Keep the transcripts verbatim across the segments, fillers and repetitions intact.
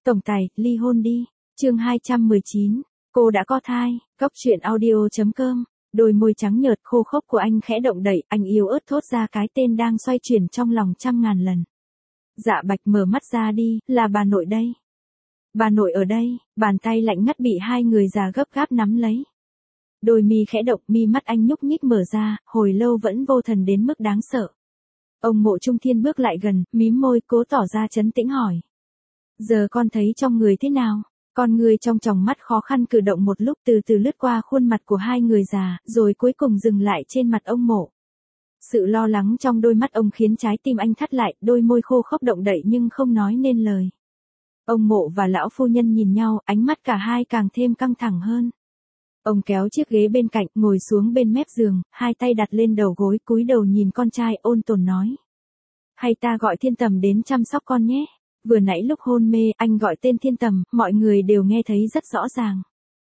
Tổng tài, ly hôn đi. Chương hai trăm mười chín, cô đã có thai. Góc truyện audio chấm com. Đôi môi trắng nhợt khô khốc của anh khẽ động đậy, anh yếu ớt thốt ra cái tên đang xoay chuyển trong lòng trăm ngàn lần. Dạ Bạch mở mắt ra đi, là bà nội đây. Bà nội ở đây, bàn tay lạnh ngắt bị hai người già gấp gáp nắm lấy. Đôi mi khẽ động, mi mắt anh nhúc nhích mở ra, hồi lâu vẫn vô thần đến mức đáng sợ. Ông Mộ Trung Thiên bước lại gần, mím môi cố tỏ ra trấn tĩnh hỏi. Giờ con thấy trong người thế nào? Con người trong tròng mắt khó khăn cử động một lúc từ từ lướt qua khuôn mặt của hai người già, rồi cuối cùng dừng lại trên mặt ông Mộ. Sự lo lắng trong đôi mắt ông khiến trái tim anh thắt lại, đôi môi khô khốc động đậy nhưng không nói nên lời. Ông Mộ và lão phu nhân nhìn nhau, ánh mắt cả hai càng thêm căng thẳng hơn. Ông kéo chiếc ghế bên cạnh, ngồi xuống bên mép giường, hai tay đặt lên đầu gối, cúi đầu nhìn con trai, ôn tồn nói. Hay ta gọi Thiên Tầm đến chăm sóc con nhé. Vừa nãy lúc hôn mê, anh gọi tên Thiên Tầm, mọi người đều nghe thấy rất rõ ràng.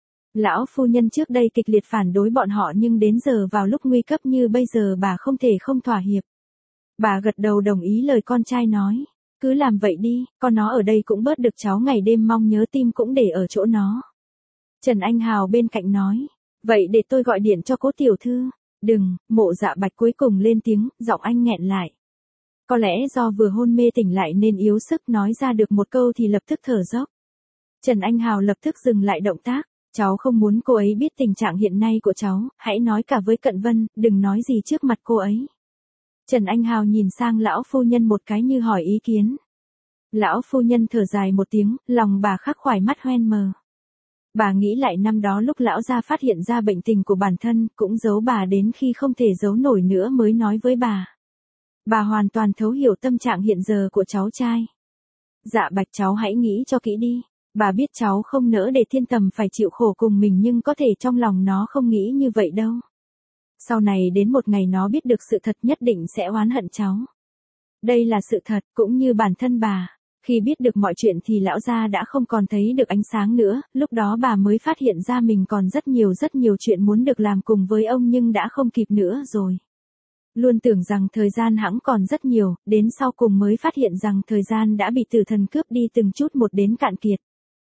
Lão phu nhân trước đây kịch liệt phản đối bọn họ nhưng đến giờ vào lúc nguy cấp như bây giờ bà không thể không thỏa hiệp. Bà gật đầu đồng ý lời con trai nói. Cứ làm vậy đi, con nó ở đây cũng bớt được cháu ngày đêm mong nhớ, tim cũng để ở chỗ nó. Trần Anh Hào bên cạnh nói. Vậy để tôi gọi điện cho cố tiểu thư. Đừng, Mộ Dạ Bạch cuối cùng lên tiếng, giọng anh nghẹn lại. Có lẽ do vừa hôn mê tỉnh lại nên yếu sức, nói ra được một câu thì lập tức thở dốc. Trần Anh Hào lập tức dừng lại động tác. Cháu không muốn cô ấy biết tình trạng hiện nay của cháu, hãy nói cả với Cận Vân, đừng nói gì trước mặt cô ấy. Trần Anh Hào nhìn sang lão phu nhân một cái như hỏi ý kiến. Lão phu nhân thở dài một tiếng, lòng bà khắc khoải, mắt hoen mờ. Bà nghĩ lại năm đó lúc lão gia phát hiện ra bệnh tình của bản thân, cũng giấu bà đến khi không thể giấu nổi nữa mới nói với bà. Bà hoàn toàn thấu hiểu tâm trạng hiện giờ của cháu trai. Dạ Bạch, cháu hãy nghĩ cho kỹ đi. Bà biết cháu không nỡ để Thiên Tầm phải chịu khổ cùng mình nhưng có thể trong lòng nó không nghĩ như vậy đâu. Sau này đến một ngày nó biết được sự thật nhất định sẽ oán hận cháu. Đây là sự thật, cũng như bản thân bà. Khi biết được mọi chuyện thì lão gia đã không còn thấy được ánh sáng nữa, lúc đó bà mới phát hiện ra mình còn rất nhiều rất nhiều chuyện muốn được làm cùng với ông nhưng đã không kịp nữa rồi. Luôn tưởng rằng thời gian hẵng còn rất nhiều, đến sau cùng mới phát hiện rằng thời gian đã bị tử thần cướp đi từng chút một đến cạn kiệt.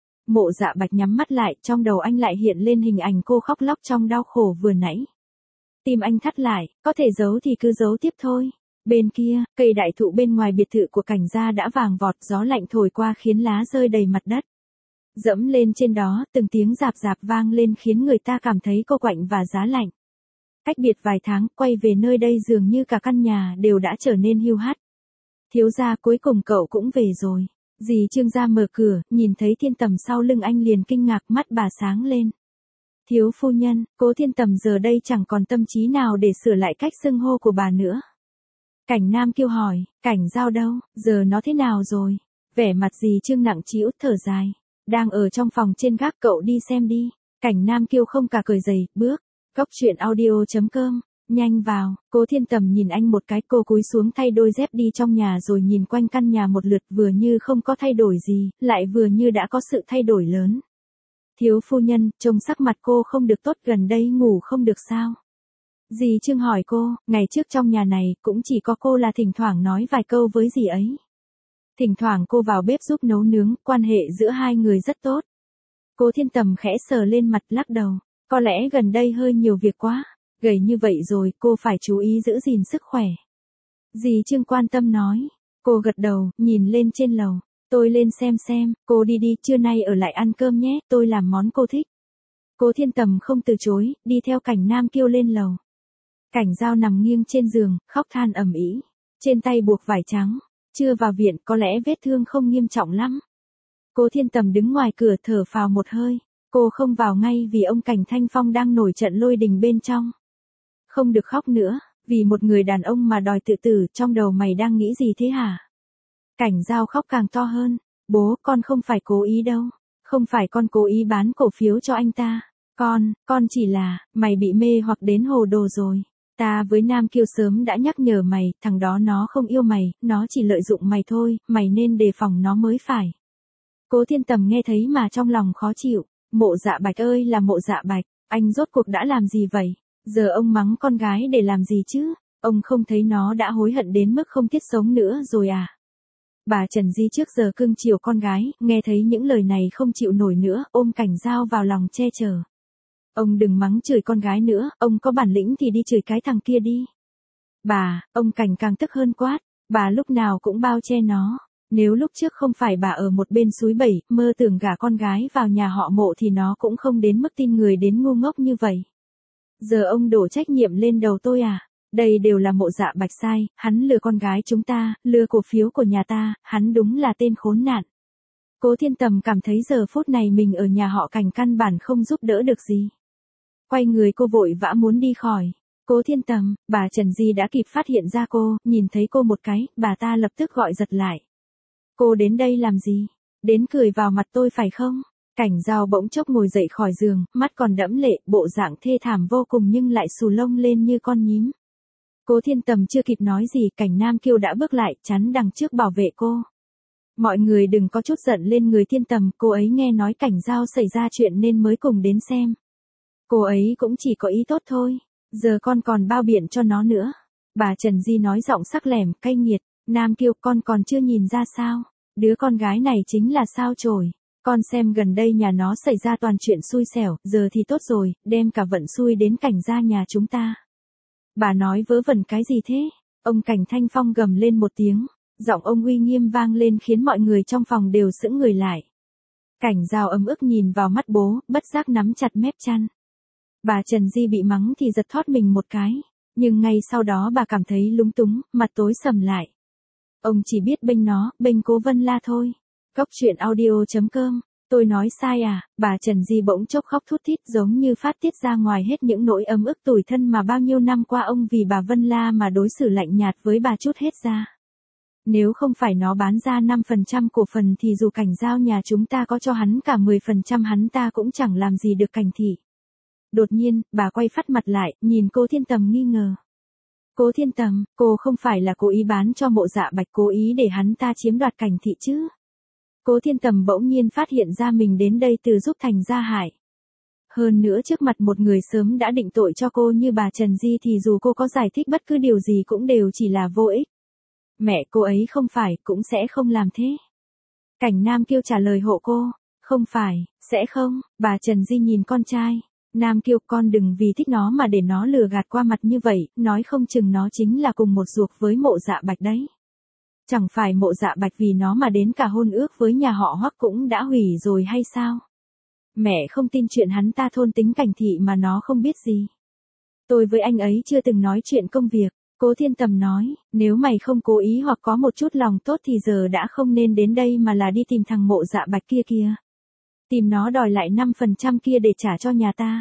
Mộ Dạ Bạch nhắm mắt lại, trong đầu anh lại hiện lên hình ảnh cô khóc lóc trong đau khổ vừa nãy. Tim anh thắt lại, có thể giấu thì cứ giấu tiếp thôi. Bên kia, cây đại thụ bên ngoài biệt thự của Cảnh gia đã vàng vọt, gió lạnh thổi qua khiến lá rơi đầy mặt đất. Dẫm lên trên đó, từng tiếng rạp rạp vang lên khiến người ta cảm thấy cô quạnh và giá lạnh. Cách biệt vài tháng, quay về nơi đây dường như cả căn nhà đều đã trở nên hiu hắt. Thiếu gia, cuối cùng cậu cũng về rồi. Dì Trương gia mở cửa, nhìn thấy Thiên Tầm sau lưng anh liền kinh ngạc, mắt bà sáng lên. Thiếu phu nhân, cố Thiên Tầm giờ đây chẳng còn tâm trí nào để sửa lại cách xưng hô của bà nữa. Cảnh Nam Kiêu hỏi, Cảnh Giao đâu, giờ nó thế nào rồi? Vẻ mặt dì Trương nặng trĩu thở dài. Đang ở trong phòng trên gác, cậu đi xem đi. Cảnh Nam Kiêu không cả cười dày, bước. Góc truyện audio chấm com. Nhanh vào, cố Thiên Tầm nhìn anh một cái, cô cúi xuống thay đôi dép đi trong nhà rồi nhìn quanh căn nhà một lượt, vừa như không có thay đổi gì, lại vừa như đã có sự thay đổi lớn. Thiếu phu nhân, trông sắc mặt cô không được tốt, gần đây ngủ không được sao? Dì Trương hỏi cô, ngày trước trong nhà này cũng chỉ có cô là thỉnh thoảng nói vài câu với dì ấy. Thỉnh thoảng cô vào bếp giúp nấu nướng, quan hệ giữa hai người rất tốt. Cố Thiên Tầm khẽ sờ lên mặt lắc đầu, có lẽ gần đây hơi nhiều việc quá. Gầy như vậy rồi, cô phải chú ý giữ gìn sức khỏe. Dì Trương quan tâm nói. Cô gật đầu, nhìn lên trên lầu. Tôi lên xem xem, cô đi đi, trưa nay ở lại ăn cơm nhé, tôi làm món cô thích. Cố Thiên Tầm không từ chối, đi theo Cảnh Nam Kiêu lên lầu. Cảnh Giao nằm nghiêng trên giường, khóc than ầm ĩ, trên tay buộc vải trắng. Chưa vào viện, có lẽ vết thương không nghiêm trọng lắm. Cố Thiên Tầm đứng ngoài cửa thở phào một hơi. Cô không vào ngay vì ông Cảnh Thanh Phong đang nổi trận lôi đình bên trong. Không được khóc nữa, vì một người đàn ông mà đòi tự tử, trong đầu mày đang nghĩ gì thế hả? Cảnh Giao khóc càng to hơn. Bố, con không phải cố ý đâu. Không phải con cố ý bán cổ phiếu cho anh ta. Con, con chỉ là, mày bị mê hoặc đến hồ đồ rồi. Ta với Nam Kiêu sớm đã nhắc nhở mày, thằng đó nó không yêu mày, nó chỉ lợi dụng mày thôi, mày nên đề phòng nó mới phải. Cố Thiên Tầm nghe thấy mà trong lòng khó chịu. Mộ Dạ Bạch ơi là Mộ Dạ Bạch, anh rốt cuộc đã làm gì vậy? Giờ ông mắng con gái để làm gì chứ? Ông không thấy nó đã hối hận đến mức không thiết sống nữa rồi à? Bà Trần Di trước giờ cưng chiều con gái, nghe thấy những lời này không chịu nổi nữa, ôm Cảnh Giao vào lòng che chở. Ông đừng mắng chửi con gái nữa, ông có bản lĩnh thì đi chửi cái thằng kia đi. Bà, ông Cảnh càng tức hơn quát, bà lúc nào cũng bao che nó. Nếu lúc trước không phải bà ở một bên suối bẩy, mơ tưởng gả con gái vào nhà họ Mộ thì nó cũng không đến mức tin người đến ngu ngốc như vậy. Giờ ông đổ trách nhiệm lên đầu tôi à? Đây đều là Mộ Dạ Bạch sai, hắn lừa con gái chúng ta, lừa cổ phiếu của nhà ta, hắn đúng là tên khốn nạn. Cố Thiên Tầm cảm thấy giờ phút này mình ở nhà họ Cảnh căn bản không giúp đỡ được gì. Quay người cô vội vã muốn đi khỏi. Cố Thiên Tầm, bà Trần Di đã kịp phát hiện ra cô, nhìn thấy cô một cái, bà ta lập tức gọi giật lại. Cô đến đây làm gì? Đến cười vào mặt tôi phải không? Cảnh Giao bỗng chốc ngồi dậy khỏi giường, mắt còn đẫm lệ, bộ dạng thê thảm vô cùng nhưng lại xù lông lên như con nhím. Cố Thiên Tầm chưa kịp nói gì, Cảnh Nam Kiêu đã bước lại, chắn đằng trước bảo vệ cô. Mọi người đừng có chút giận lên người Thiên Tầm, cô ấy nghe nói Cảnh Giao xảy ra chuyện nên mới cùng đến xem. Cô ấy cũng chỉ có ý tốt thôi, giờ con còn bao biện cho nó nữa. Bà Trần Di nói giọng sắc lẻm, cay nghiệt, Nam Kiêu con còn chưa nhìn ra sao, đứa con gái này chính là sao chổi. Con xem gần đây nhà nó xảy ra toàn chuyện xui xẻo, giờ thì tốt rồi, đem cả vận xui đến Cảnh gia nhà chúng ta. Bà nói vớ vẩn cái gì thế? Ông Cảnh Thanh Phong gầm lên một tiếng, giọng ông uy nghiêm vang lên khiến mọi người trong phòng đều sững người lại. Cảnh Giao ấm ức nhìn vào mắt bố, bất giác nắm chặt mép chăn. Bà Trần Di bị mắng thì giật thót mình một cái, nhưng ngay sau đó bà cảm thấy lúng túng, mặt tối sầm lại. Ông chỉ biết bênh nó, bênh Cố Vân La thôi. Cốc truyện audio chấm com, tôi nói sai à? Bà Trần Di bỗng chốc khóc thút thít giống như phát tiết ra ngoài hết những nỗi ấm ức tủi thân mà bao nhiêu năm qua ông vì bà Vân La mà đối xử lạnh nhạt với bà chút hết ra. Nếu không phải nó bán ra năm phần trăm cổ phần thì dù Cảnh Giao nhà chúng ta có cho hắn cả mười phần trăm hắn ta cũng chẳng làm gì được Cảnh thị. Đột nhiên, bà quay phắt mặt lại, nhìn Cố Thiên Tầm nghi ngờ. Cố Thiên Tầm, cô không phải là cố ý bán cho Mộ Dạ Bạch, cố ý để hắn ta chiếm đoạt Cảnh thị chứ? Cố Thiên Tầm bỗng nhiên phát hiện ra mình đến đây từ giúp Thành gia hại. Hơn nữa trước mặt một người sớm đã định tội cho cô như bà Trần Di thì dù cô có giải thích bất cứ điều gì cũng đều chỉ là vô ích. Mẹ cô ấy không phải, cũng sẽ không làm thế. Cảnh Nam Kiêu trả lời hộ cô, không phải, sẽ không. Bà Trần Di nhìn con trai. Nam Kiêu, con đừng vì thích nó mà để nó lừa gạt qua mặt như vậy, nói không chừng nó chính là cùng một ruột với Mộ Dạ Bạch đấy. Chẳng phải Mộ Dạ Bạch vì nó mà đến cả hôn ước với nhà họ Hoắc cũng đã hủy rồi hay sao? Mẹ không tin chuyện hắn ta thôn tính Cảnh thị mà nó không biết gì. Tôi với anh ấy chưa từng nói chuyện công việc. Cố Thiên Tầm nói, nếu mày không cố ý hoặc có một chút lòng tốt thì giờ đã không nên đến đây mà là đi tìm thằng Mộ Dạ Bạch kia kìa. Tìm nó đòi lại năm phần trăm kia để trả cho nhà ta.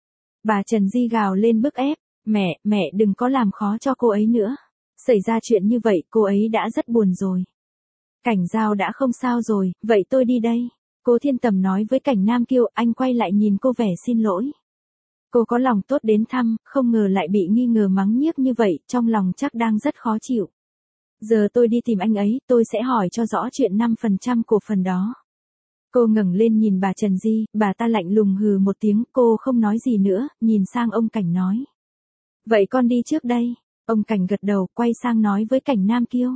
Bà Trần Di gào lên bức ép, mẹ, mẹ đừng có làm khó cho cô ấy nữa. Xảy ra chuyện như vậy cô ấy đã rất buồn rồi. Cảnh Giao đã không sao rồi, vậy tôi đi đây. Cố Thiên Tầm nói với Cảnh Nam Kiêu, anh quay lại nhìn cô vẻ xin lỗi. Cô có lòng tốt đến thăm, không ngờ lại bị nghi ngờ mắng nhiếc như vậy, trong lòng chắc đang rất khó chịu. Giờ tôi đi tìm anh ấy, tôi sẽ hỏi cho rõ chuyện năm phần trăm cổ phần đó. Cô ngẩng lên nhìn bà Trần Di, bà ta lạnh lùng hừ một tiếng, cô không nói gì nữa, nhìn sang ông Cảnh nói. Vậy con đi trước đây. Ông Cảnh gật đầu, quay sang nói với Cảnh Nam Kiêu.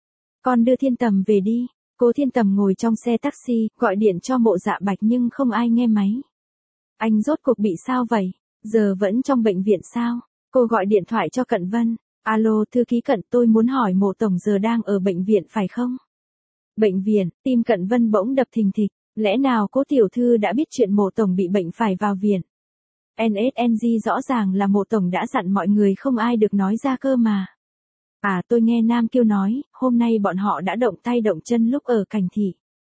Con đưa Thiên Tầm về đi. Cố Thiên Tầm ngồi trong xe taxi, gọi điện cho Mộ Dạ Bạch nhưng không ai nghe máy. Anh rốt cuộc bị sao vậy? Giờ vẫn trong bệnh viện sao? Cô gọi điện thoại cho Cận Vân. Alo, thư ký Cận, tôi muốn hỏi Mộ Tổng giờ đang ở bệnh viện phải không? Bệnh viện, tim Cận Vân bỗng đập thình thịch. Lẽ nào Cố tiểu thư đã biết chuyện Mộ Tổng bị bệnh phải vào viện? en ét en giê rõ ràng là Mộ Tổng đã dặn mọi người không ai được nói ra cơ mà. À, tôi nghe Nam Kiêu nói, hôm nay bọn họ đã động tay động chân lúc ở Cảnh thị.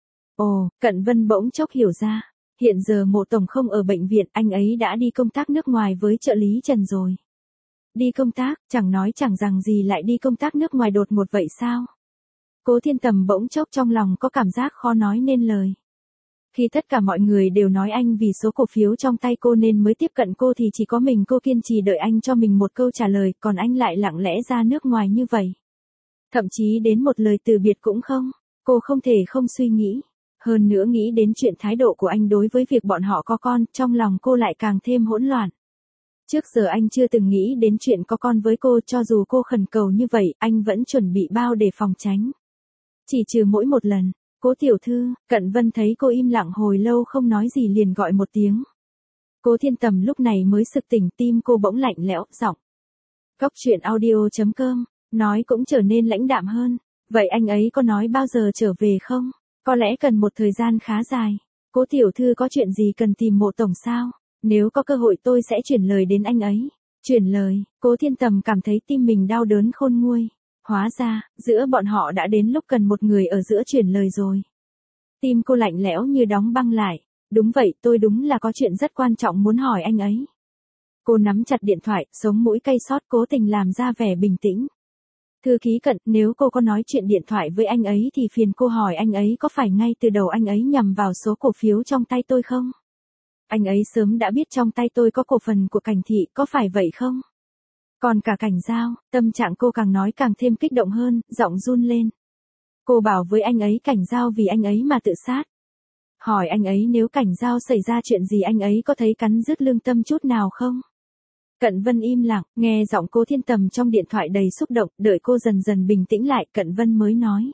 Ồ, Cận Vân bỗng chốc hiểu ra. Hiện giờ Mộ Tổng không ở bệnh viện, anh ấy đã đi công tác nước ngoài với trợ lý Trần rồi. Đi công tác, chẳng nói chẳng rằng gì lại đi công tác nước ngoài đột ngột vậy sao? Cố Thiên Tầm bỗng chốc trong lòng có cảm giác khó nói nên lời. Khi tất cả mọi người đều nói anh vì số cổ phiếu trong tay cô nên mới tiếp cận cô thì chỉ có mình cô kiên trì đợi anh cho mình một câu trả lời, còn anh lại lặng lẽ ra nước ngoài như vậy. Thậm chí đến một lời từ biệt cũng không, cô không thể không suy nghĩ. Hơn nữa nghĩ đến chuyện thái độ của anh đối với việc bọn họ có con, trong lòng cô lại càng thêm hỗn loạn. Trước giờ anh chưa từng nghĩ đến chuyện có con với cô, cho dù cô khẩn cầu như vậy, anh vẫn chuẩn bị bao để phòng tránh. Chỉ trừ mỗi một lần, Cố tiểu thư, Cận Vân thấy cô im lặng hồi lâu không nói gì liền gọi một tiếng. Cố Thiên Tầm lúc này mới sực tỉnh, tim cô bỗng lạnh lẽo, giọng. Cốc truyện audio chấm com, nói cũng trở nên lãnh đạm hơn. Vậy anh ấy có nói bao giờ trở về không? Có lẽ cần một thời gian khá dài. Cố tiểu thư có chuyện gì cần tìm Mộ tổng sao? Nếu có cơ hội tôi sẽ chuyển lời đến anh ấy. Chuyển lời, Cố Thiên Tầm cảm thấy tim mình đau đớn khôn nguôi. Hóa ra, giữa bọn họ đã đến lúc cần một người ở giữa chuyển lời rồi. Tim cô lạnh lẽo như đóng băng lại. Đúng vậy, tôi đúng là có chuyện rất quan trọng muốn hỏi anh ấy. Cô nắm chặt điện thoại, sống mũi cay xót cố tình làm ra vẻ bình tĩnh. Thư ký Cận, nếu cô có nói chuyện điện thoại với anh ấy thì phiền cô hỏi anh ấy có phải ngay từ đầu anh ấy nhằm vào số cổ phiếu trong tay tôi không? Anh ấy sớm đã biết trong tay tôi có cổ phần của Cảnh Thị, có phải vậy không? Còn cả Cảnh Giao, tâm trạng cô càng nói càng thêm kích động hơn, giọng run lên. Cô bảo với anh ấy Cảnh Giao vì anh ấy mà tự sát. Hỏi anh ấy nếu Cảnh Giao xảy ra chuyện gì anh ấy có thấy cắn rứt lương tâm chút nào không? Cận Vân im lặng, nghe giọng Cố Thiên Tầm trong điện thoại đầy xúc động, đợi cô dần dần bình tĩnh lại, Cận Vân mới nói.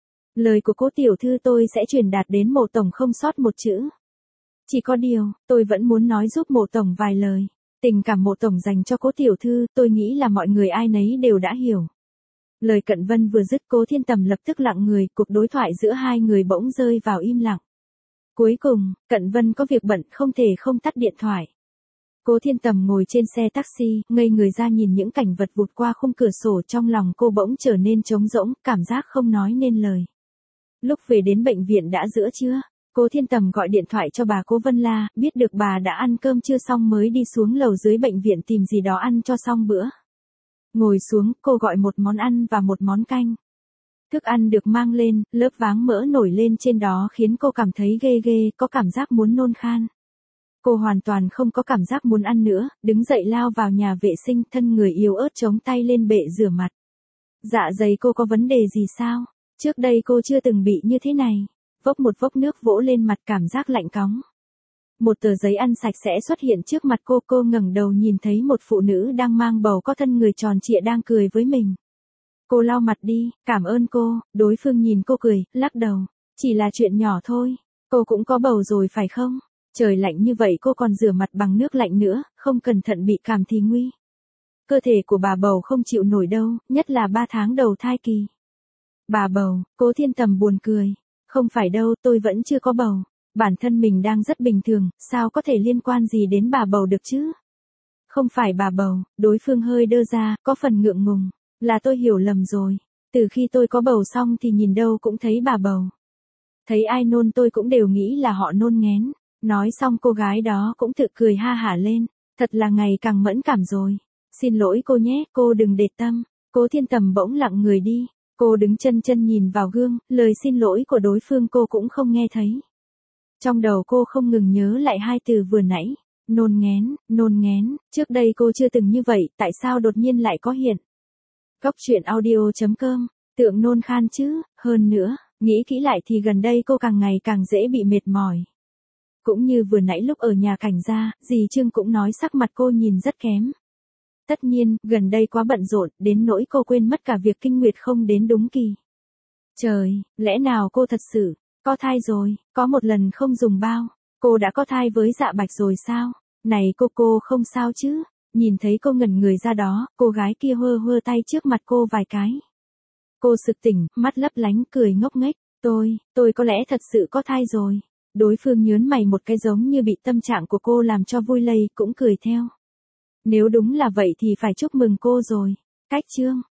Lời của Cố tiểu thư tôi sẽ truyền đạt đến Mộ tổng không sót một chữ. Chỉ có điều, tôi vẫn muốn nói giúp Mộ tổng vài lời. Tình cảm Mộ tổng dành cho Cố tiểu thư, tôi nghĩ là mọi người ai nấy đều đã hiểu. Lời Cận Vân vừa dứt, Cố Thiên Tầm lập tức lặng người, cuộc đối thoại giữa hai người bỗng rơi vào im lặng. Cuối cùng, Cận Vân có việc bận không thể không tắt điện thoại. Cố Thiên Tầm ngồi trên xe taxi, ngây người ra nhìn những cảnh vật vụt qua khung cửa sổ, trong lòng cô bỗng trở nên trống rỗng, cảm giác không nói nên lời. Lúc về đến bệnh viện đã giữa trưa, Cố Thiên Tầm gọi điện thoại cho bà Cố Vân La, biết được bà đã ăn cơm trưa xong mới đi xuống lầu dưới bệnh viện tìm gì đó ăn cho xong bữa. Ngồi xuống, cô gọi một món ăn và một món canh. Thức ăn được mang lên, lớp váng mỡ nổi lên trên đó khiến cô cảm thấy ghê ghê, có cảm giác muốn nôn khan. Cô hoàn toàn không có cảm giác muốn ăn nữa, đứng dậy lao vào nhà vệ sinh, thân người yếu ớt chống tay lên bệ rửa mặt. Dạ dày cô có vấn đề gì sao? Trước đây cô chưa từng bị như thế này. Vốc một vốc nước vỗ lên mặt, cảm giác lạnh cóng. Một tờ giấy ăn sạch sẽ xuất hiện trước mặt cô, cô ngẩng đầu nhìn thấy một phụ nữ đang mang bầu có thân người tròn trịa đang cười với mình. Cô lau mặt đi, cảm ơn cô, đối phương nhìn cô cười, lắc đầu. Chỉ là chuyện nhỏ thôi, cô cũng có bầu rồi phải không? Trời lạnh như vậy cô còn rửa mặt bằng nước lạnh nữa, không cẩn thận bị cảm thì nguy. Cơ thể của bà bầu không chịu nổi đâu, nhất là ba tháng đầu thai kỳ. Bà bầu, Cố Thiên Tầm buồn cười. Không phải đâu, tôi vẫn chưa có bầu. Bản thân mình đang rất bình thường, sao có thể liên quan gì đến bà bầu được chứ? Không phải bà bầu, đối phương hơi đơ ra, có phần ngượng ngùng. Là tôi hiểu lầm rồi. Từ khi tôi có bầu xong thì nhìn đâu cũng thấy bà bầu. Thấy ai nôn tôi cũng đều nghĩ là họ nôn nghén. Nói xong cô gái đó cũng tự cười ha hả lên. Thật là ngày càng mẫn cảm rồi. Xin lỗi cô nhé, cô đừng để tâm. Cố Thiên Tầm bỗng lặng người đi. Cô đứng chân chân nhìn vào gương, lời xin lỗi của đối phương cô cũng không nghe thấy. Trong đầu cô không ngừng nhớ lại hai từ vừa nãy. Nôn nghén, nôn nghén, trước đây cô chưa từng như vậy, tại sao đột nhiên lại có hiện. Cốc truyện audio chấm com, tượng nôn khan chứ, hơn nữa, nghĩ kỹ lại thì gần đây cô càng ngày càng dễ bị mệt mỏi. Cũng như vừa nãy lúc ở nhà Cảnh gia, dì Trương cũng nói sắc mặt cô nhìn rất kém. Tất nhiên, gần đây quá bận rộn, đến nỗi cô quên mất cả việc kinh nguyệt không đến đúng kỳ. Trời, lẽ nào cô thật sự, có thai rồi, có một lần không dùng bao, cô đã có thai với Dạ Bạch rồi sao? Này cô cô không sao chứ? Nhìn thấy cô ngẩn người ra đó, cô gái kia hơ hơ tay trước mặt cô vài cái. Cô sực tỉnh, mắt lấp lánh cười ngốc nghếch, tôi, tôi có lẽ thật sự có thai rồi. Đối phương nhớn mày một cái giống như bị tâm trạng của cô làm cho vui lây, cũng cười theo. Nếu đúng là vậy thì phải chúc mừng cô rồi. Cách chương.